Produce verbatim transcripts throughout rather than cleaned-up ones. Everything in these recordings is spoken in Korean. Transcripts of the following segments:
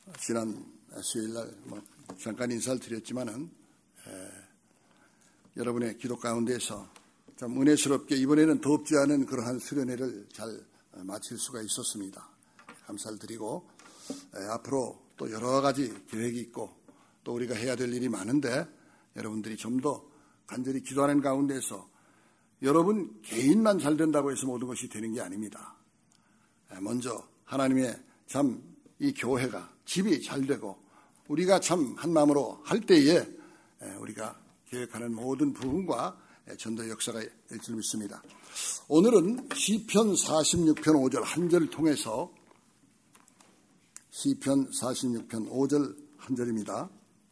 지난 수요일날 뭐 잠깐 인사를 드렸지만은 에, 여러분의 기도 가운데서 참 은혜스럽게 이번에는 덥지 않은 그러한 수련회를 잘 마칠 수가 있었습니다. 감사를 드리고 에, 앞으로 또 여러 가지 계획이 있고 또 우리가 해야 될 일이 많은데 여러분들이 좀 더 간절히 기도하는 가운데서 여러분 개인만 잘 된다고 해서 모든 것이 되는 게 아닙니다. 에, 먼저 하나님의 참 이 교회가 집이 잘 되고 우리가 참 한 마음으로 할 때에 우리가 계획하는 모든 부분과 전도 역사가 될 줄 믿습니다. 오늘은 시편 사십육 편 오 절 한 절을 통해서 시편 사십육 편 오 절 한 절입니다.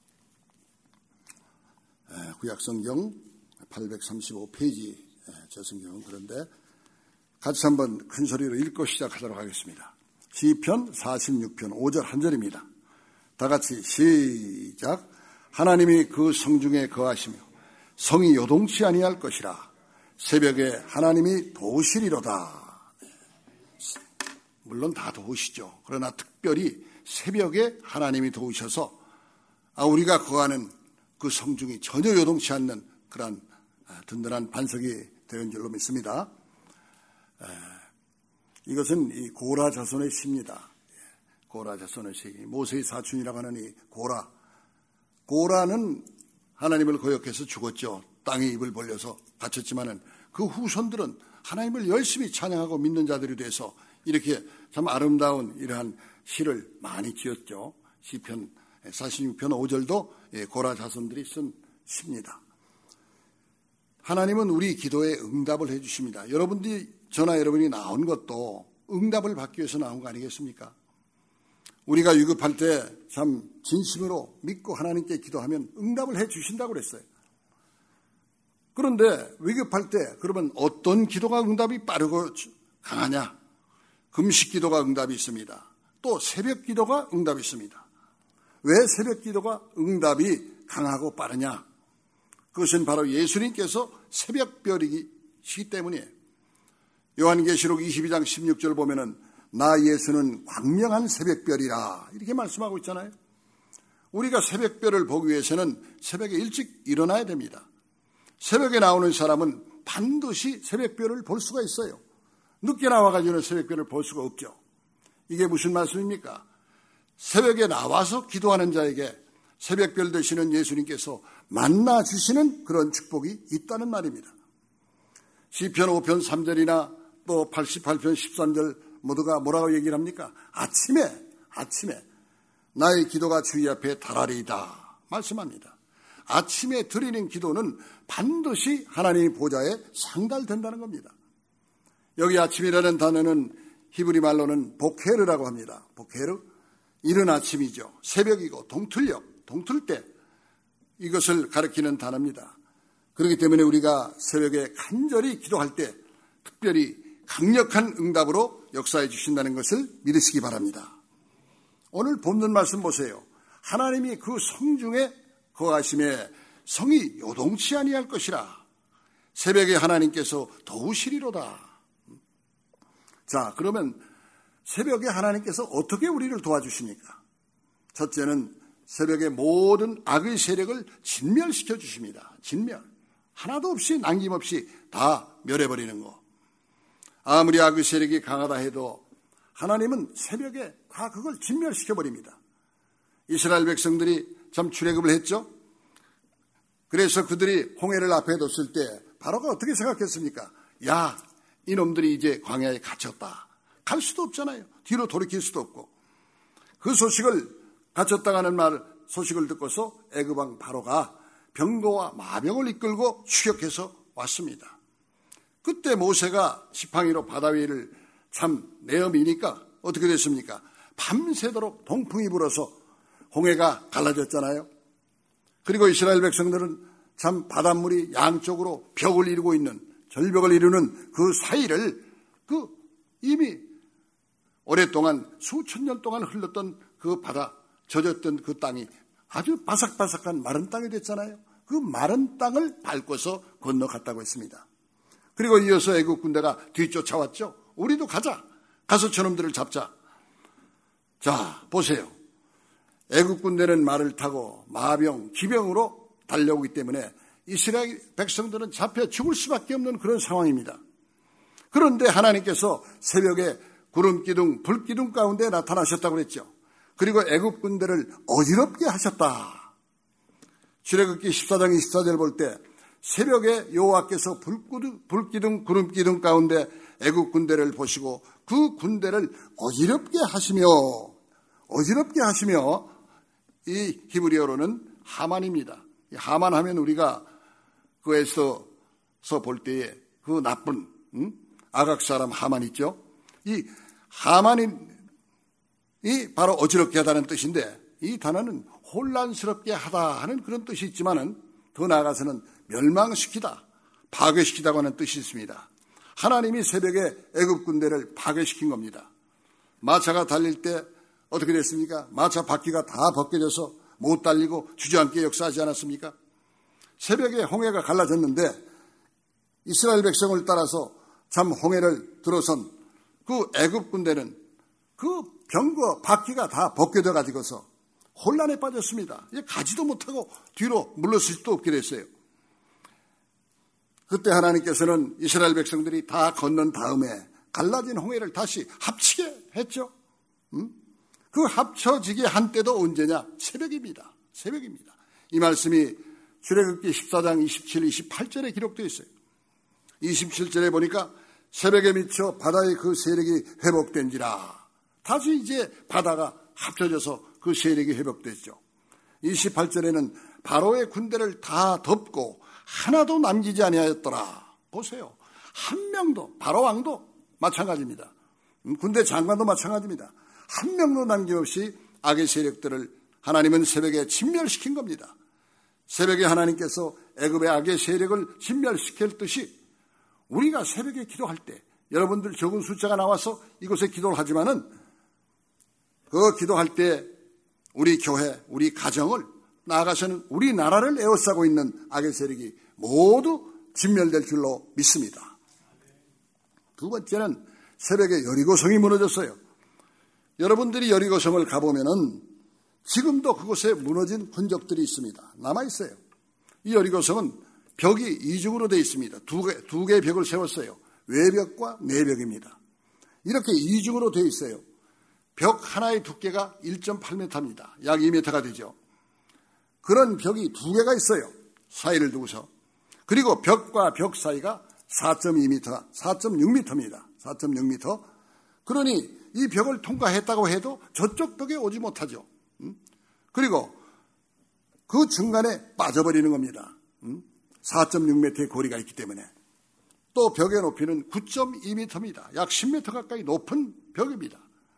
구약성경 팔백삼십오 페이지 저 성경은 그런데 같이 한번 큰 소리로 읽고 시작하도록 하겠습니다. 시편 사십육 편 오 절 한 절입니다. 다 같이 시작. 하나님이 그 성중에 거하시며 성이 요동치 아니할 것이라. 새벽에 하나님이 도우시리로다. 물론 다 도우시죠. 그러나 특별히 새벽에 하나님이 도우셔서 우리가 거하는 그 성중이 전혀 요동치 않는 그런 든든한 반석이 되는 줄로 믿습니다. 이것은 이 고라 자손의 시입니다. 고라 자손의 시, 모세의 사촌이라고 하는 이 고라. 고라는 하나님을 거역해서 죽었죠. 땅에 입을 벌려서 갇혔지만은 그 후손들은 하나님을 열심히 찬양하고 믿는 자들이 돼서 이렇게 참 아름다운 이러한 시를 많이 지었죠. 시편 사십육 편 오 절도 고라 자손들이 쓴 시입니다. 하나님은 우리 기도에 응답을 해 주십니다. 여러분들이 저나 여러분이 나온 것도 응답을 받기 위해서 나온 거 아니겠습니까? 우리가 위급할 때 참 진심으로 믿고 하나님께 기도하면 응답을 해 주신다고 그랬어요. 그런데 위급할 때 그러면 어떤 기도가 응답이 빠르고 강하냐? 금식 기도가 응답이 있습니다. 또 새벽 기도가 응답이 있습니다. 왜 새벽 기도가 응답이 강하고 빠르냐? 그것은 바로 예수님께서 새벽별이시기 때문이에요. 요한계시록 이십이 장 십육 절 보면은 나 예수는 광명한 새벽별이라 이렇게 말씀하고 있잖아요. 우리가 새벽별을 보기 위해서는 새벽에 일찍 일어나야 됩니다. 새벽에 나오는 사람은 반드시 새벽별을 볼 수가 있어요. 늦게 나와가지고는 새벽별을 볼 수가 없죠. 이게 무슨 말씀입니까? 새벽에 나와서 기도하는 자에게 새벽별 되시는 예수님께서 만나주시는 그런 축복이 있다는 말입니다. 시편 오 편 삼 절이나 또 팔십팔 편 십삼 절 모두가 뭐라고 얘기를 합니까? 아침에 아침에 나의 기도가 주의 앞에 달하리이다 말씀합니다. 아침에 드리는 기도는 반드시 하나님의 보좌에 상달된다는 겁니다. 여기 아침이라는 단어는 히브리 말로는 보케르라고 합니다. 보케르, 이른 아침이죠. 새벽이고 동틀녘, 동틀 때 이것을 가리키는 단어입니다. 그렇기 때문에 우리가 새벽에 간절히 기도할 때 특별히 강력한 응답으로 역사해 주신다는 것을 믿으시기 바랍니다. 오늘 본문 말씀 보세요. 하나님이 그 성중에 거하심에 성이 요동치 아니할 것이라. 새벽에 하나님께서 도우시리로다. 자, 그러면 새벽에 하나님께서 어떻게 우리를 도와주십니까? 첫째는 새벽에 모든 악의 세력을 진멸시켜 주십니다. 진멸. 하나도 없이 남김없이 다 멸해버리는 거. 아무리 악의 세력이 강하다 해도 하나님은 새벽에 다 그걸 진멸시켜버립니다. 이스라엘 백성들이 참 출애굽을 했죠. 그래서 그들이 홍해를 앞에 뒀을 때 바로가 어떻게 생각했습니까? 야, 이놈들이 이제 광야에 갇혔다. 갈 수도 없잖아요. 뒤로 돌이킬 수도 없고. 그 소식을 갇혔다가는 말 소식을 듣고서 애굽 왕 바로가 병거와 마병을 이끌고 추격해서 왔습니다. 그때 모세가 지팡이로 바다 위를 참 내어미니까 어떻게 됐습니까? 밤새도록 동풍이 불어서 홍해가 갈라졌잖아요. 그리고 이스라엘 백성들은 참 바닷물이 양쪽으로 벽을 이루고 있는 절벽을 이루는 그 사이를 그 이미 오랫동안 수천 년 동안 흘렀던 그 바다 젖었던 그 땅이 아주 바삭바삭한 마른 땅이 됐잖아요. 그 마른 땅을 밟고서 건너갔다고 했습니다. 그리고 이어서 애국 군대가 뒤쫓아왔죠. 우리도 가자. 가서 저놈들을 잡자. 자, 보세요. 애국 군대는 말을 타고 마병, 기병으로 달려오기 때문에 이스라엘 백성들은 잡혀 죽을 수밖에 없는 그런 상황입니다. 그런데 하나님께서 새벽에 구름기둥, 불기둥 가운데 나타나셨다고 그랬죠. 그리고 애국 군대를 어지럽게 하셨다. 출애굽기 십사 장 이십사 절 볼 때 새벽에 여호와께서 불기둥, 구름기둥 가운데 애국 군대를 보시고 그 군대를 어지럽게 하시며 어지럽게 하시며 이 히브리어로는 하만입니다. 하만 하면 우리가 그에서 볼 때에 그 나쁜 음? 아각 사람 하만 있죠. 이 하만이 바로 어지럽게 하다는 뜻인데 이 단어는 혼란스럽게 하다 하는 그런 뜻이 있지만은 더 나아가서는 멸망시키다, 파괴시키다고 하는 뜻이 있습니다. 하나님이 새벽에 애굽 군대를 파괴시킨 겁니다. 마차가 달릴 때 어떻게 됐습니까? 마차 바퀴가 다 벗겨져서 못 달리고 주저앉게 역사하지 않았습니까? 새벽에 홍해가 갈라졌는데 이스라엘 백성을 따라서 참 홍해를 들어선 그 애굽 군대는 그 병거 바퀴가 다 벗겨져 가지고서 혼란에 빠졌습니다. 이제 가지도 못하고 뒤로 물러설 수도 없게 됐어요. 그때 하나님께서는 이스라엘 백성들이 다 건넌 다음에 갈라진 홍해를 다시 합치게 했죠. 음? 그 합쳐지게 한 때도 언제냐? 새벽입니다. 새벽입니다. 이 말씀이 출애굽기 십사 장 이십칠, 이십팔 절에 기록되어 있어요. 이십칠 절에 보니까 새벽에 미쳐 바다의 그 세력이 회복된지라. 다시 이제 바다가 합쳐져서 그 세력이 회복됐죠. 이십팔 절에는 바로의 군대를 다 덮고 하나도 남기지 아니하였더라. 보세요. 한 명도, 바로 왕도 마찬가지입니다. 군대 장관도 마찬가지입니다. 한 명도 남김없이 악의 세력들을 하나님은 새벽에 진멸시킨 겁니다. 새벽에 하나님께서 애굽의 악의 세력을 진멸시킬 듯이 우리가 새벽에 기도할 때 여러분들 적은 숫자가 나와서 이곳에 기도를 하지만은 그 기도할 때 우리 교회, 우리 가정을 나아가서는 우리나라를 에워싸고 있는 악의 세력이 모두 진멸될 줄로 믿습니다. 두 번째는 새벽에 여리고성이 무너졌어요. 여러분들이 여리고성을 가보면은 지금도 그곳에 무너진 흔적들이 있습니다. 남아있어요. 이 여리고성은 벽이 이중으로 되어 있습니다. 두 개, 두 개의 벽을 세웠어요. 외벽과 내벽입니다. 이렇게 이중으로 되어 있어요. 벽 하나의 두께가 일 점 팔 미터입니다. 약 이 미터가 되죠. 그런 벽이 두 개가 있어요. 사이를 두고서. 그리고 벽과 벽 사이가 사 점 이 미터, 사 점 육 미터입니다. 사 점 육 미터. 그러니 이 벽을 통과했다고 해도 저쪽 벽에 오지 못하죠. 그리고 그 중간에 빠져버리는 겁니다. 사 점 육 미터의 거리가 있기 때문에. 또 벽의 높이는 구 점 이 미터입니다. 약 십 미터 가까이 높은 벽입니다.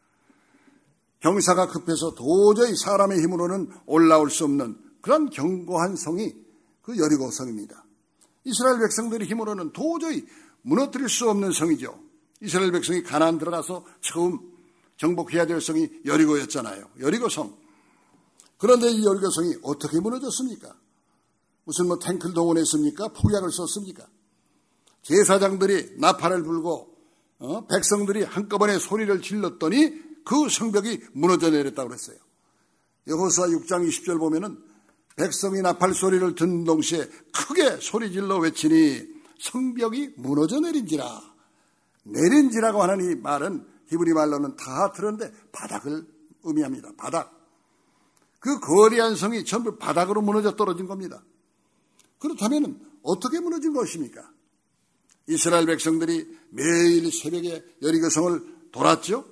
경사가 급해서 도저히 사람의 힘으로는 올라올 수 없는 그런 견고한 성이 그 여리고성입니다. 이스라엘 백성들의 힘으로는 도저히 무너뜨릴 수 없는 성이죠. 이스라엘 백성이 가나안 들어가서 처음 정복해야 될 성이 여리고였잖아요. 여리고성. 그런데 이 여리고성이 어떻게 무너졌습니까? 무슨 뭐 탱크를 동원했습니까? 폭약을 썼습니까? 제사장들이 나팔을 불고 어? 백성들이 한꺼번에 소리를 질렀더니 그 성벽이 무너져 내렸다고 그랬어요. 여호수아 육 장 이십 절 보면은 백성이 나팔 소리를 듣는 동시에 크게 소리질러 외치니 성벽이 무너져 내린지라. 내린지라고 하는 이 말은 히브리 말로는 타하트런데 바닥을 의미합니다. 바닥. 그 거대한 성이 전부 바닥으로 무너져 떨어진 겁니다. 그렇다면 어떻게 무너진 것입니까? 이스라엘 백성들이 매일 새벽에 여리고성을 돌았죠.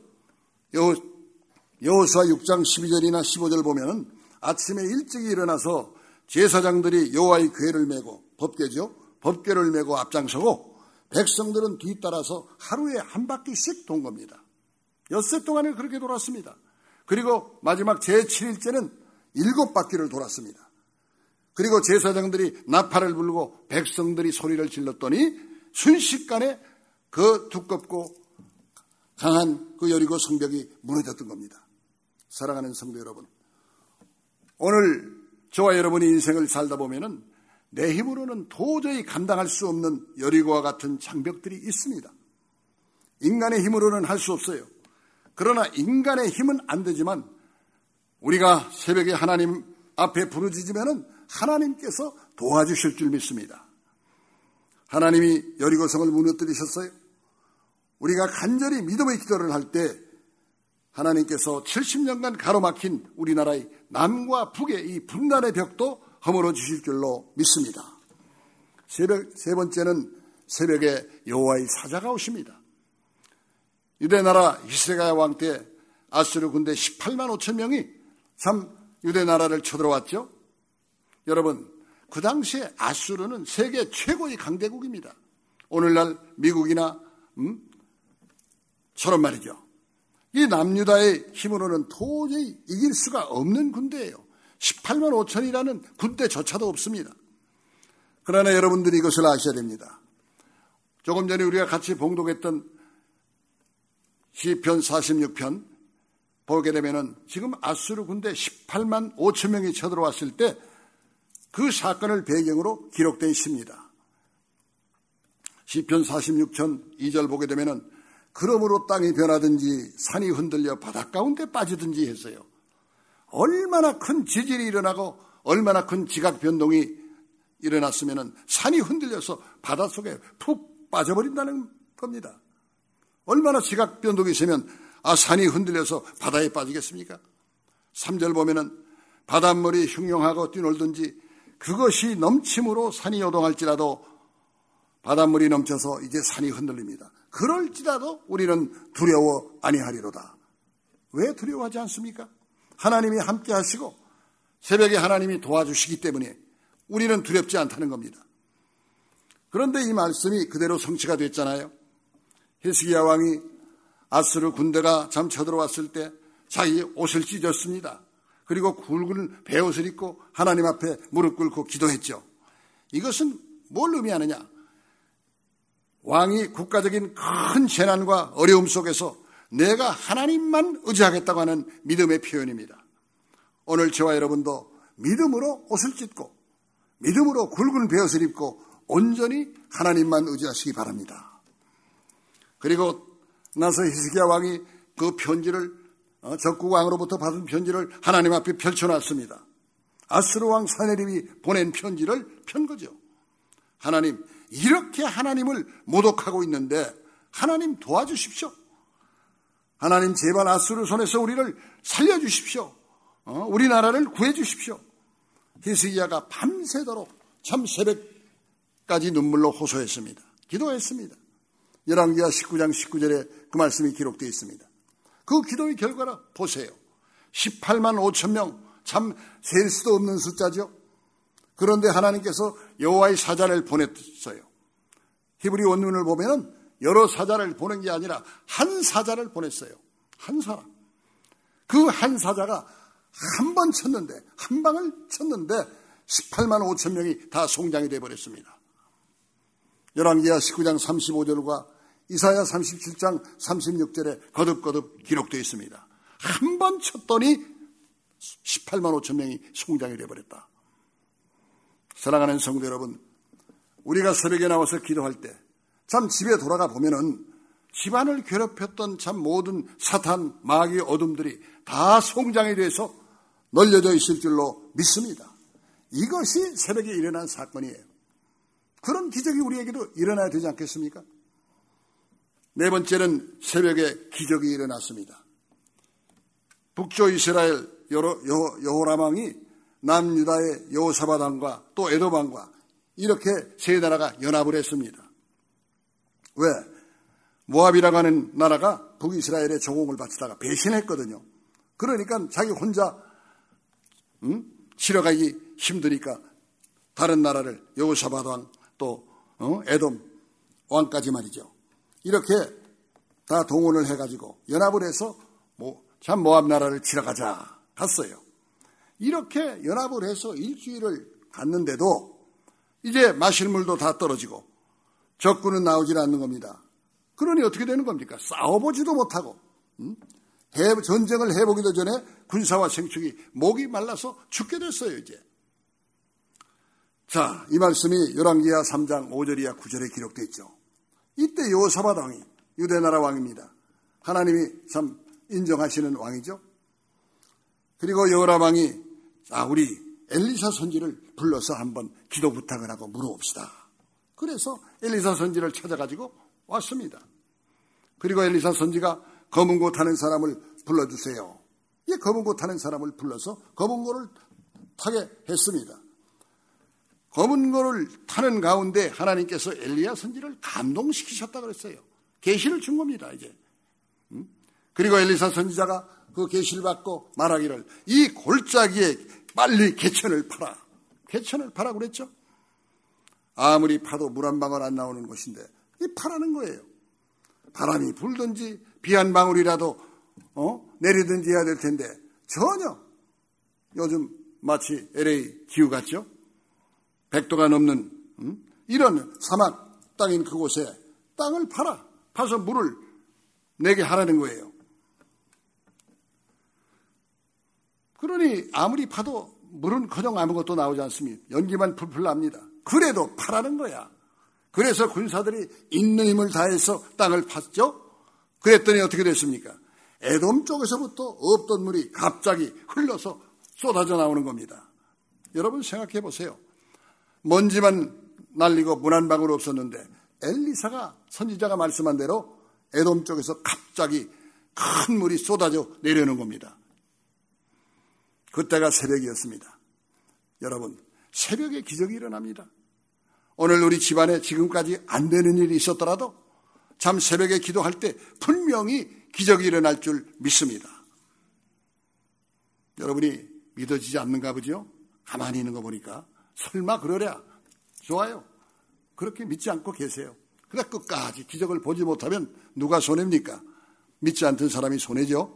여호수아 육 장 십이 절이나 십오 절 보면은 아침에 일찍 일어나서 제사장들이 여호와의 궤를 메고 법궤죠. 법궤를 메고 앞장서고 백성들은 뒤따라서 하루에 한 바퀴씩 돈 겁니다. 엿새 동안을 그렇게 돌았습니다. 그리고 마지막 제칠 일째는 일곱 바퀴를 돌았습니다. 그리고 제사장들이 나팔을 불고 백성들이 소리를 질렀더니 순식간에 그 두껍고 강한 그 여리고 성벽이 무너졌던 겁니다. 사랑하는 성도 여러분, 오늘 저와 여러분의 인생을 살다 보면은 내 힘으로는 도저히 감당할 수 없는 여리고와 같은 장벽들이 있습니다. 인간의 힘으로는 할 수 없어요. 그러나 인간의 힘은 안 되지만 우리가 새벽에 하나님 앞에 부르짖으면 하나님께서 도와주실 줄 믿습니다. 하나님이 여리고성을 무너뜨리셨어요. 우리가 간절히 믿음의 기도를 할 때 하나님께서 칠십 년간 가로막힌 우리나라의 남과 북의 이 분단의 벽도 허물어 주실 줄로 믿습니다. 새벽, 세 번째는 새벽에 여호와의 사자가 오십니다. 유대나라 히스기야 왕 때 아수르 군대 십팔만 오천 명이 참 유대나라를 쳐들어왔죠. 여러분, 그 당시에 아수르는 세계 최고의 강대국입니다. 오늘날 미국이나 음? 처럼 말이죠. 이 남유다의 힘으로는 도저히 이길 수가 없는 군대예요. 십팔만 오천이라는 군대조차도 없습니다. 그러나 여러분들이 이것을 아셔야 됩니다. 조금 전에 우리가 같이 봉독했던 시편 사십육 편 보게 되면은 지금 아수르 군대 십팔만 오천 명이 쳐들어왔을 때 그 사건을 배경으로 기록되어 있습니다. 시편 사십육 편 이 절 보게 되면은 그러므로 땅이 변하든지 산이 흔들려 바닷 가운데 빠지든지 했어요. 얼마나 큰 지진이 일어나고 얼마나 큰 지각 변동이 일어났으면은 산이 흔들려서 바닷속에 푹 빠져버린다는 겁니다. 얼마나 지각 변동이 있으면 아 산이 흔들려서 바다에 빠지겠습니까? 삼 절 보면은 바닷물이 흉용하고 뛰놀든지 그것이 넘침으로 산이 요동할지라도 바닷물이 넘쳐서 이제 산이 흔들립니다. 그럴지라도 우리는 두려워 아니하리로다. 왜 두려워하지 않습니까? 하나님이 함께 하시고 새벽에 하나님이 도와주시기 때문에 우리는 두렵지 않다는 겁니다. 그런데 이 말씀이 그대로 성취가 됐잖아요. 히스기야 왕이 아수르 군대가 잠 쳐들어왔을 때 자기 옷을 찢었습니다. 그리고 굵은 베옷을 입고 하나님 앞에 무릎 꿇고 기도했죠. 이것은 뭘 의미하느냐? 왕이 국가적인 큰 재난과 어려움 속에서 내가 하나님만 의지하겠다고 하는 믿음의 표현입니다. 오늘 저와 여러분도 믿음으로 옷을 찢고 믿음으로 굵은 베옷을 입고 온전히 하나님만 의지하시기 바랍니다. 그리고 나서 히스기야 왕이 그 편지를 적국 왕으로부터 받은 편지를 하나님 앞에 펼쳐놨습니다. 아수르 왕 사네립이 보낸 편지를 편 거죠. 하나님, 이렇게 하나님을 모독하고 있는데 하나님 도와주십시오. 하나님 제발 아수르 손에서 우리를 살려주십시오. 어? 우리나라를 구해주십시오. 히스기야가 밤새도록 참 새벽까지 눈물로 호소했습니다. 기도했습니다. 열왕기하 십구 장 십구 절에 그 말씀이 기록되어 있습니다. 그 기도의 결과라 보세요. 십팔만 오천 명, 참 셀 수도 없는 숫자죠. 그런데 하나님께서 여호와의 사자를 보냈어요. 히브리 원문을 보면은 여러 사자를 보낸 게 아니라 한 사자를 보냈어요. 한 사람. 그 한 사자가 한 번 쳤는데, 한 방을 쳤는데 십팔만 오천 명이 다 송장이 되어버렸습니다. 열왕기하 십구 장 삼십오 절과 이사야 삼십칠 장 삼십육 절에 거듭거듭 기록되어 있습니다. 한 번 쳤더니 십팔만 오천 명이 송장이 되어버렸다. 사랑하는 성도 여러분, 우리가 새벽에 나와서 기도할 때 참 집에 돌아가 보면은 집안을 괴롭혔던 참 모든 사탄, 마귀, 어둠들이 다 송장이 돼서 널려져 있을 줄로 믿습니다. 이것이 새벽에 일어난 사건이에요. 그런 기적이 우리에게도 일어나야 되지 않겠습니까? 네 번째는 새벽에 기적이 일어났습니다. 북조 이스라엘 여호람 왕이 남유다의 여호사밧 왕과 또 에돔 왕과 이렇게 세 나라가 연합을 했습니다. 왜? 모압이라고 하는 나라가 북이스라엘의 조공을 바치다가 배신했거든요. 그러니까 자기 혼자 음? 치러가기 힘드니까 다른 나라를 여호사밧 왕 또 어? 에돔 왕까지 말이죠. 이렇게 다 동원을 해가지고 연합을 해서 뭐 참 모압 나라를 치러가자 갔어요. 이렇게 연합을 해서 일주일을 갔는데도 이제 마실 물도 다 떨어지고 적군은 나오질 않는 겁니다. 그러니 어떻게 되는 겁니까? 싸워보지도 못하고 음? 해, 전쟁을 해보기도 전에 군사와 생축이 목이 말라서 죽게 됐어요. 이제 자, 이 말씀이 열왕기하 삼 장 오 절이야 구 절에 기록되어 있죠. 이때 여호사밧 왕이 유대나라 왕입니다. 하나님이 참 인정하시는 왕이죠. 그리고 여호람 왕이 아, 우리 엘리사 선지를 불러서 한번 기도 부탁을 하고 물어봅시다. 그래서 엘리사 선지를 찾아가지고 왔습니다. 그리고 엘리사 선지가 검은 고 타는 사람을 불러주세요. 이 검은 고 타는 사람을 불러서 검은 고를 타게 했습니다. 검은 고를 타는 가운데 하나님께서 엘리야 선지를 감동시키셨다 그랬어요. 계시를 준 겁니다, 이제. 그리고 엘리사 선지자가 그 계시를 받고 말하기를 이 골짜기에 빨리 개천을 파라. 개천을 파라 그랬죠. 아무리 파도 물 한 방울 안 나오는 곳인데 이 파라는 거예요. 바람이 불든지 비 한 방울이라도 어? 내리든지 해야 될 텐데 전혀 요즘 마치 엘에이 기후 같죠. 백 도가 넘는 음? 이런 사막 땅인 그곳에 땅을 파라. 파서 물을 내게 하라는 거예요. 그러니 아무리 파도 물은커녕 아무것도 나오지 않습니다. 연기만 풀풀 납니다. 그래도 파라는 거야. 그래서 군사들이 있는 힘을 다해서 땅을 팠죠. 그랬더니 어떻게 됐습니까? 에돔 쪽에서부터 없던 물이 갑자기 흘러서 쏟아져 나오는 겁니다. 여러분 생각해 보세요. 먼지만 날리고 물 한 방울 없었는데 엘리사가 선지자가 말씀한 대로 에돔 쪽에서 갑자기 큰 물이 쏟아져 내려오는 겁니다. 그때가 새벽이었습니다. 여러분, 새벽에 기적이 일어납니다. 오늘 우리 집안에 지금까지 안 되는 일이 있었더라도 참 새벽에 기도할 때 분명히 기적이 일어날 줄 믿습니다. 여러분이 믿어지지 않는가 보죠? 가만히 있는 거 보니까 설마 그러랴. 좋아요. 그렇게 믿지 않고 계세요. 그러다 끝까지 기적을 보지 못하면 누가 손해입니까? 믿지 않던 사람이 손해죠.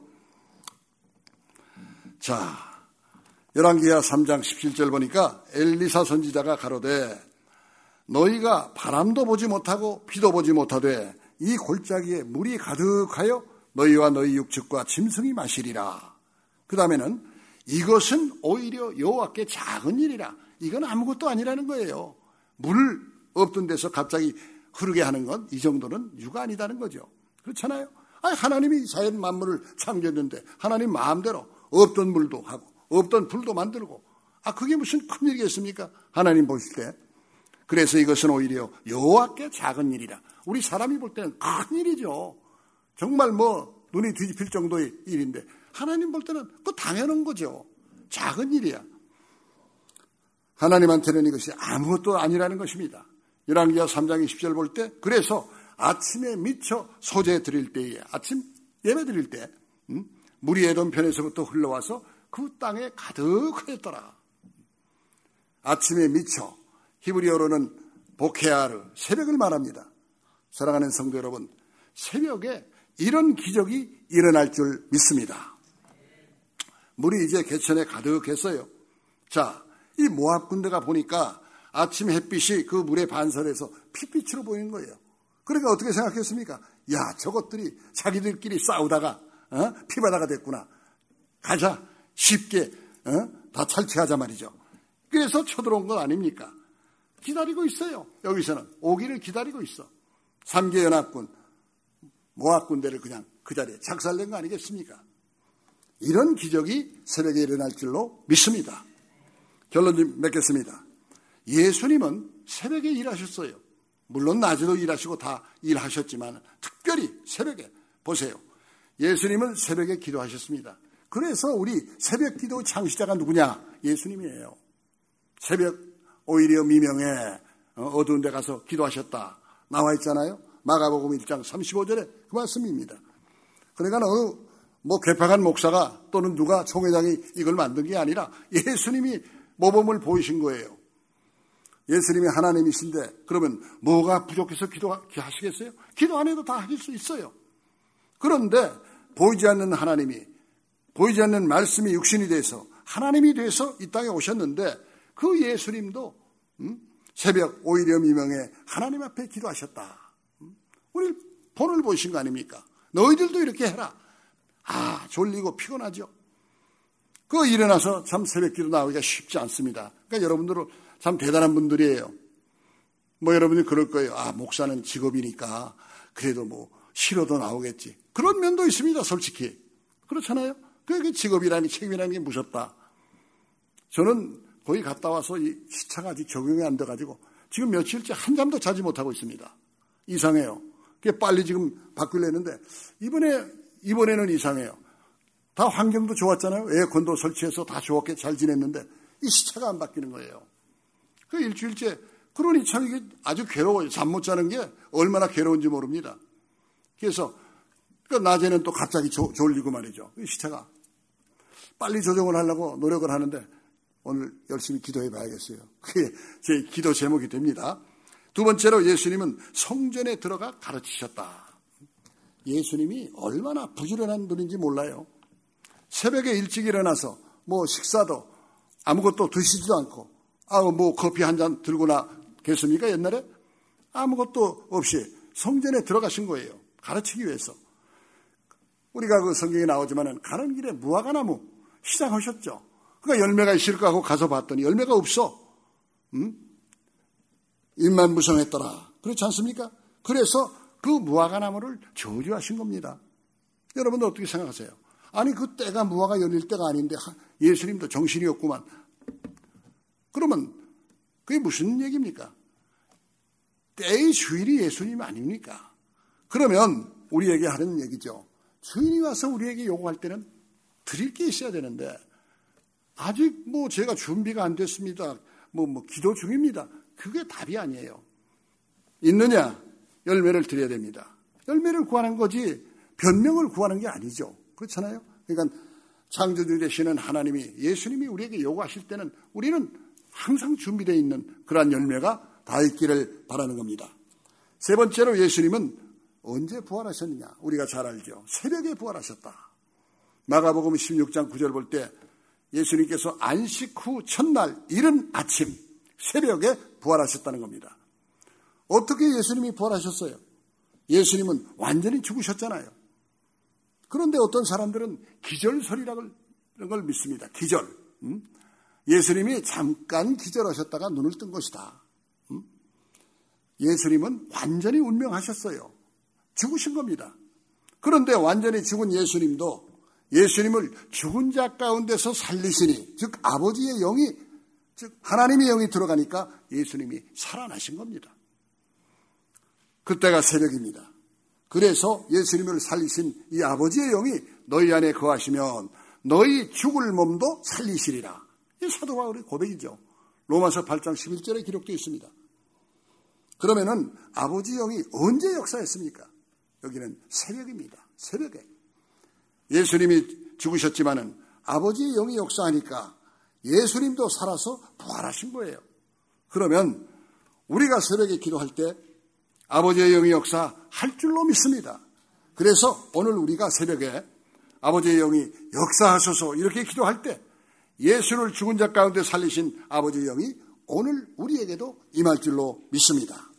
자, 열왕기하 삼 장 십칠 절 보니까 엘리사 선지자가 가로되 너희가 바람도 보지 못하고 비도 보지 못하되 이 골짜기에 물이 가득하여 너희와 너희 육축과 짐승이 마시리라. 그 다음에는 이것은 오히려 여호와께 작은 일이라. 이건 아무것도 아니라는 거예요. 물 없던 데서 갑자기 흐르게 하는 건 이 정도는 유가 아니다는 거죠. 그렇잖아요. 아니, 하나님이 자연 만물을 창조했는데 하나님 마음대로 없던 물도 하고 없던 불도 만들고 아 그게 무슨 큰일이겠습니까? 하나님 보실 때. 그래서 이것은 오히려 여호와께 작은 일이라. 우리 사람이 볼 때는 큰 일이죠. 정말 뭐 눈이 뒤집힐 정도의 일인데 하나님 볼 때는 그거 당연한 거죠. 작은 일이야. 하나님한테는 이것이 아무것도 아니라는 것입니다. 열왕기하 삼 장 이십 절 볼 때 그래서 아침에 미쳐 소재 드릴 때에 아침 예배 드릴 때 음? 물이 에돔 편에서부터 흘러와서 그 땅에 가득하였더라. 아침에 미쳐 히브리어로는 보케아르 새벽을 말합니다. 사랑하는 성도 여러분, 새벽에 이런 기적이 일어날 줄 믿습니다. 물이 이제 개천에 가득했어요. 자, 이 모압 군대가 보니까 아침 햇빛이 그 물에 반사해서 핏빛으로 보이는 거예요. 그러니까 어떻게 생각했습니까? 야, 저것들이 자기들끼리 싸우다가 어? 피바다가 됐구나. 가자. 쉽게 어? 다 탈취하자 말이죠. 그래서 쳐들어온 건 아닙니까? 기다리고 있어요. 여기서는 오기를 기다리고 있어. 삼 개 연합군 모압 군대를 그냥 그 자리에 작살낸 거 아니겠습니까? 이런 기적이 새벽에 일어날 줄로 믿습니다. 결론 좀 맺겠습니다. 예수님은 새벽에 일하셨어요. 물론 낮에도 일하시고 다 일하셨지만 특별히 새벽에 보세요. 예수님은 새벽에 기도하셨습니다. 그래서 우리 새벽 기도 창시자가 누구냐? 예수님이에요. 새벽 오히려 미명에 어두운 데 가서 기도하셨다. 나와 있잖아요. 마가복음 일 장 삼십오 절에 그 말씀입니다. 그러니까 어느 뭐 개파간 목사가 또는 누가 총회장이 이걸 만든 게 아니라 예수님이 모범을 보이신 거예요. 예수님이 하나님이신데 그러면 뭐가 부족해서 기도하시겠어요? 기도 안 해도 다 하실 수 있어요. 그런데 보이지 않는 하나님이 보이지 않는 말씀이 육신이 돼서 하나님이 돼서 이 땅에 오셨는데 그 예수님도 음? 새벽 오히려 미명에 하나님 앞에 기도하셨다. 음? 우리 본을 보신 거 아닙니까? 너희들도 이렇게 해라. 아, 졸리고 피곤하죠. 그거 일어나서 참 새벽 기도 나오기가 쉽지 않습니다. 그러니까 여러분들은 참 대단한 분들이에요. 뭐 여러분이 그럴 거예요. 아, 목사는 직업이니까 그래도 뭐 싫어도 나오겠지. 그런 면도 있습니다, 솔직히. 그렇잖아요. 그게 직업이라는 책임이라는 게 무섭다. 저는 거기 갔다 와서 이 시차가 아직 적용이 안 돼가지고 지금 며칠째 한 잠도 자지 못하고 있습니다. 이상해요. 그게 빨리 지금 바꾸려는데 이번에, 이번에는 이상해요. 다 환경도 좋았잖아요. 에어컨도 설치해서 다 좋게 잘 지냈는데 이 시차가 안 바뀌는 거예요. 그 일주일째, 그러니 참 이게 아주 괴로워요. 잠 못 자는 게 얼마나 괴로운지 모릅니다. 그래서 그 낮에는 또 갑자기 조, 졸리고 말이죠. 이 시차가. 빨리 조정을 하려고 노력을 하는데 오늘 열심히 기도해 봐야겠어요. 그게 제 기도 제목이 됩니다. 두 번째로 예수님은 성전에 들어가 가르치셨다. 예수님이 얼마나 부지런한 분인지 몰라요. 새벽에 일찍 일어나서 뭐 식사도 아무것도 드시지도 않고 아, 뭐 커피 한 잔 들고나 계십니까 옛날에? 아무것도 없이 성전에 들어가신 거예요. 가르치기 위해서. 우리가 그 성경에 나오지만은 가는 길에 무화과나무 시작하셨죠. 그러니까 열매가 있을까 하고 가서 봤더니 열매가 없어. 음? 입만 무성했더라. 그렇지 않습니까? 그래서 그 무화과나무를 저주하신 겁니다. 여러분들 어떻게 생각하세요? 아니 그 때가 무화과 열릴 때가 아닌데 예수님도 정신이 없구만. 그러면 그게 무슨 얘기입니까? 때의 주인이 예수님 아닙니까? 그러면 우리에게 하는 얘기죠. 주인이 와서 우리에게 요구할 때는 드릴 게 있어야 되는데 아직 뭐 제가 준비가 안 됐습니다. 뭐, 뭐 기도 중입니다. 그게 답이 아니에요. 있느냐? 열매를 드려야 됩니다. 열매를 구하는 거지 변명을 구하는 게 아니죠. 그렇잖아요. 그러니까 창조주 되시는 하나님이 예수님이 우리에게 요구하실 때는 우리는 항상 준비되어 있는 그러한 열매가 다 있기를 바라는 겁니다. 세 번째로 예수님은 언제 부활하셨느냐? 우리가 잘 알죠. 새벽에 부활하셨다. 마가복음 십육 장 구 절 볼 때 예수님께서 안식 후 첫날 이른 아침 새벽에 부활하셨다는 겁니다. 어떻게 예수님이 부활하셨어요? 예수님은 완전히 죽으셨잖아요. 그런데 어떤 사람들은 기절설이라는 걸 믿습니다. 기절. 음? 예수님이 잠깐 기절하셨다가 눈을 뜬 것이다. 음? 예수님은 완전히 운명하셨어요. 죽으신 겁니다. 그런데 완전히 죽은 예수님도 예수님을 죽은 자 가운데서 살리시니, 즉 아버지의 영이, 즉 하나님의 영이 들어가니까 예수님이 살아나신 겁니다. 그때가 새벽입니다. 그래서 예수님을 살리신 이 아버지의 영이 너희 안에 거하시면 너희 죽을 몸도 살리시리라. 이 사도 바울의 고백이죠. 로마서 팔 장 십일 절에 기록되어 있습니다. 그러면은 아버지 영이 언제 역사했습니까? 여기는 새벽입니다. 새벽에. 예수님이 죽으셨지만은 아버지의 영이 역사하니까 예수님도 살아서 부활하신 거예요. 그러면 우리가 새벽에 기도할 때 아버지의 영이 역사할 줄로 믿습니다. 그래서 오늘 우리가 새벽에 아버지의 영이 역사하소서 이렇게 기도할 때 예수를 죽은 자 가운데 살리신 아버지의 영이 오늘 우리에게도 임할 줄로 믿습니다.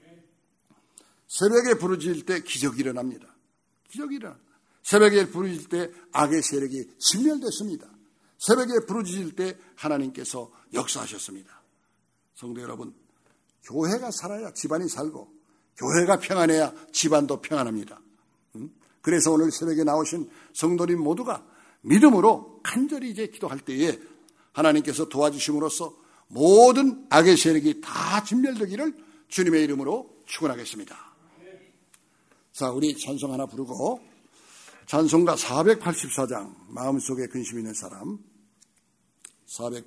새벽에 부르짖을 때 기적이 일어납니다. 기적이 일어나. 새벽에 부르짖을 때 악의 세력이 진멸됐습니다. 새벽에 부르짖을 때 하나님께서 역사하셨습니다. 성도 여러분, 교회가 살아야 집안이 살고 교회가 평안해야 집안도 평안합니다. 그래서 오늘 새벽에 나오신 성도님 모두가 믿음으로 간절히 이제 기도할 때에 하나님께서 도와주심으로써 모든 악의 세력이 다 진멸되기를 주님의 이름으로 축원하겠습니다. 자, 우리 찬송 하나 부르고 찬송가 사백팔십사 장 마음속에 근심 있는 사람 사백